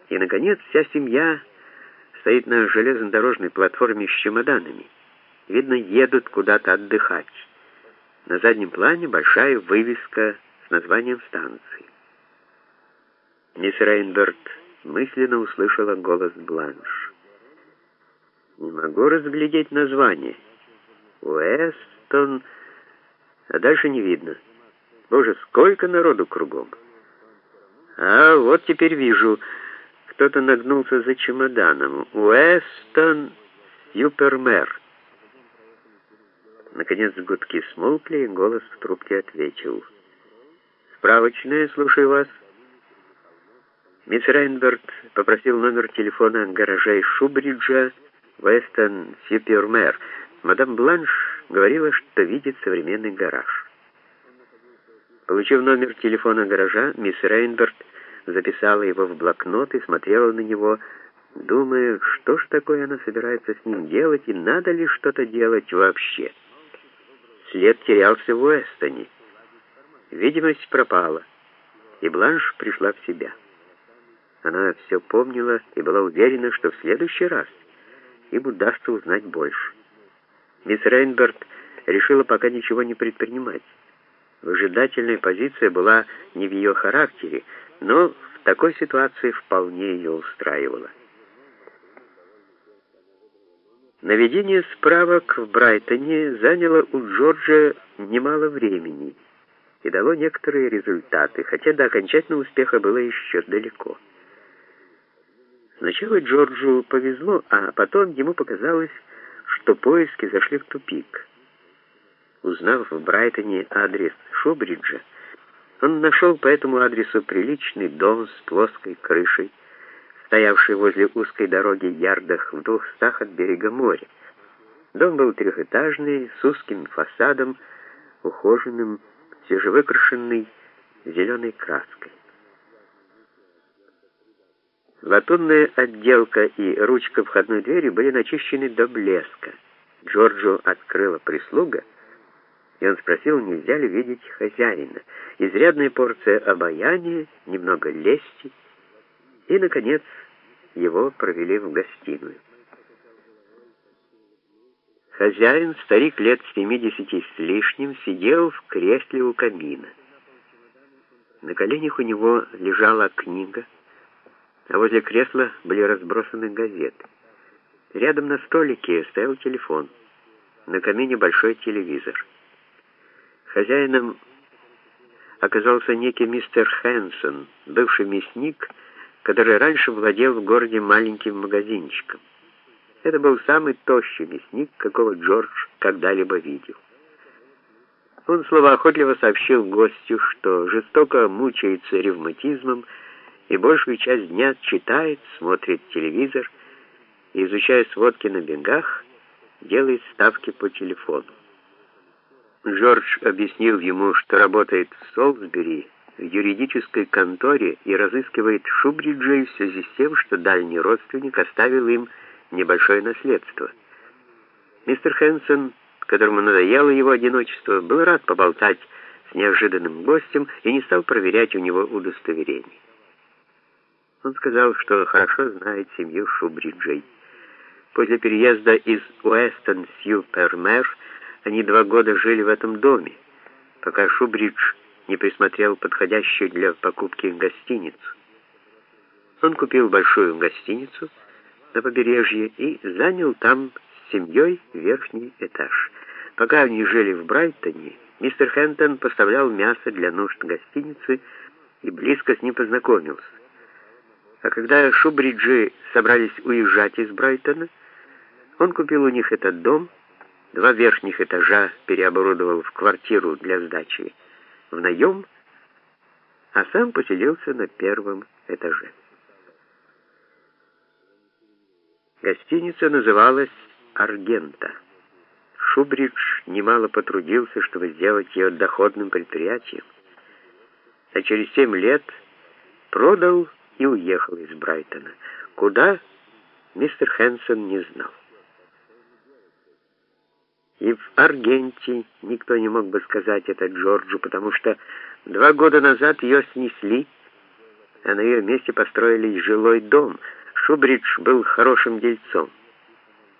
И, наконец, вся семья стоит на железнодорожной платформе с чемоданами. Видно, едут куда-то отдыхать. На заднем плане большая вывеска с названием станции. Мисс Рейнберт мысленно услышала голос Бланш. «Не могу разглядеть название. Уэстон, а дальше не видно. Боже, сколько народу кругом! А вот теперь вижу, кто-то нагнулся за чемоданом. Уэстон Сюпермэр». Наконец гудки смолкли, и голос в трубке ответил. «Справочная, слушаю вас». Мисс Рейнберт попросил номер телефона гаражей Шубриджа Уэстон Сюпермэр. Мадам Бланш говорила, что видит современный гараж. Получив номер телефона гаража, мисс Рейнберт записала его в блокнот и смотрела на него, думая, что ж такое она собирается с ним делать и надо ли что-то делать вообще. След терялся в Уэстоне. Видимость пропала, и Бланш пришла в себя. Она все помнила и была уверена, что в следующий раз им удастся узнать больше. Мисс Рейнберт решила пока ничего не предпринимать. Выжидательная позиция была не в ее характере, но в такой ситуации вполне ее устраивала. Наведение справок в Брайтоне заняло у Джорджа немало времени и дало некоторые результаты, хотя до окончательного успеха было еще далеко. Сначала Джорджу повезло, а потом ему показалось, что поиски зашли в тупик. Узнав в Брайтоне адрес Шубриджа, он нашел по этому адресу приличный дом с плоской крышей, стоявший возле узкой дороги ярдах в 200 от берега моря. Дом был трехэтажный, с узким фасадом, ухоженным, свежевыкрашенный зеленой краской. Латунная отделка и ручка входной двери были начищены до блеска. Джорджу открыла прислуга, и он спросил, нельзя ли видеть хозяина. Изрядная порция обаяния, немного лести, и, наконец, его провели в гостиную. Хозяин, старик лет 70 с лишним, сидел в кресле у камина. На коленях у него лежала книга, а возле кресла были разбросаны газеты. Рядом на столике стоял телефон, на камине большой телевизор. Хозяином оказался некий мистер Хэнсон, бывший мясник, который раньше владел в городе маленьким магазинчиком. Это был самый тощий мясник, какого Джордж когда-либо видел. Он словоохотливо сообщил гостю, что жестоко мучается ревматизмом и большую часть дня читает, смотрит телевизор и, изучая сводки на бегах, делает ставки по телефону. Джордж объяснил ему, что работает в Солсбери, в юридической конторе и разыскивает Шубриджей в связи с тем, что дальний родственник оставил им небольшое наследство. Мистер Хэнсон, которому надоело его одиночество, был рад поболтать с неожиданным гостем и не стал проверять у него удостоверение. Он сказал, что хорошо знает семью Шубриджей. После переезда из Уэстон-Сюпермэр они 2 года жили в этом доме, пока Шубридж не присмотрел подходящую для покупки гостиницу. Он купил большую гостиницу на побережье и занял там с семьей верхний этаж. Пока они жили в Брайтоне, мистер Хэнтон поставлял мясо для нужд гостиницы и близко с ним познакомился. А когда Шубриджи собрались уезжать из Брайтона, он купил у них этот дом, 2 верхних этажа переоборудовал в квартиру для сдачи в наем, а сам поселился на 1-м этаже. Гостиница называлась «Аргента». Шубридж немало потрудился, чтобы сделать ее доходным предприятием, а через 7 лет продал и уехал из Брайтона. Куда, мистер Хэнсон не знал. И в Аргенте никто не мог бы сказать это Джорджу, потому что 2 года назад ее снесли, а на ее месте построили жилой дом. Шубридж был хорошим дельцом.